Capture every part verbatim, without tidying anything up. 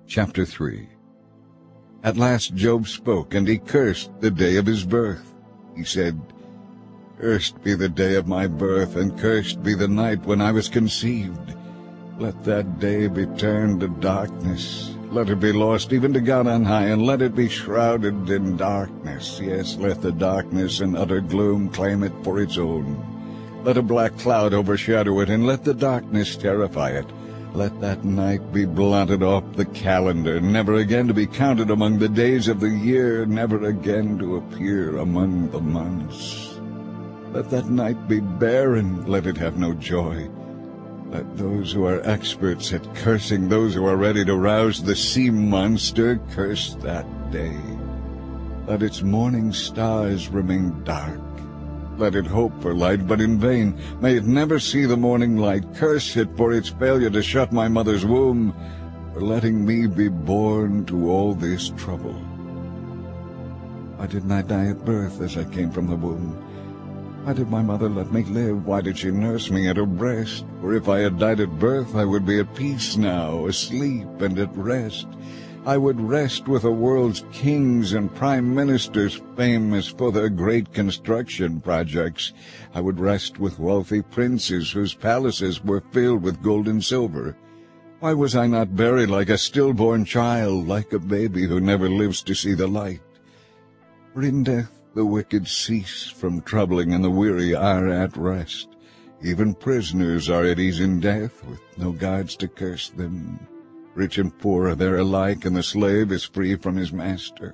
Chapter three. At last Job spoke, and he cursed the day of his birth. He said, "Cursed be the day of my birth, and cursed be the night when I was conceived. Let that day be turned to darkness. Let it be lost even to God on high, and let it be shrouded in darkness. Yes, let the darkness and utter gloom claim it for its own. Let a black cloud overshadow it, and let the darkness terrify it. Let that night be blotted off the calendar, never again to be counted among the days of the year, never again to appear among the months. Let that night be barren, let it have no joy. Let those who are experts at cursing, those who are ready to rouse the sea monster, curse that day. Let its morning stars remain dark. Let it hope for light, but in vain. May it never see the morning light. Curse it for its failure to shut my mother's womb, for letting me be born to all this trouble. Why didn't I die at birth as I came from the womb? Why did my mother let me live? Why did she nurse me at her breast? For if I had died at birth, I would be at peace now, asleep and at rest. I would rest with the world's kings and prime ministers famous for their great construction projects. I would rest with wealthy princes whose palaces were filled with gold and silver. Why was I not buried like a stillborn child, like a baby who never lives to see the light? For in death the wicked cease from troubling, and the weary are at rest. Even prisoners are at ease in death, with no guards to curse them. Rich and poor are there alike, and the slave is free from his master.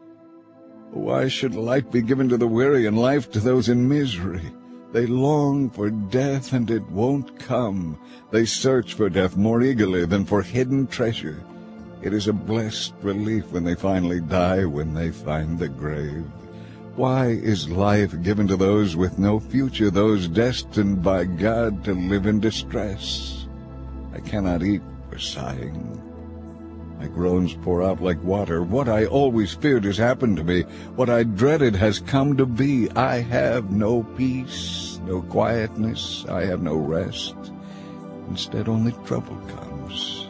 Why should light be given to the weary and life to those in misery? They long for death, and it won't come. They search for death more eagerly than for hidden treasure. It is a blessed relief when they finally die, when they find the grave. Why is life given to those with no future, those destined by God to live in distress? I cannot eat for sighing. My groans pour out like water. What I always feared has happened to me. What I dreaded has come to be. I have no peace, no quietness. I have no rest. Instead, only trouble comes.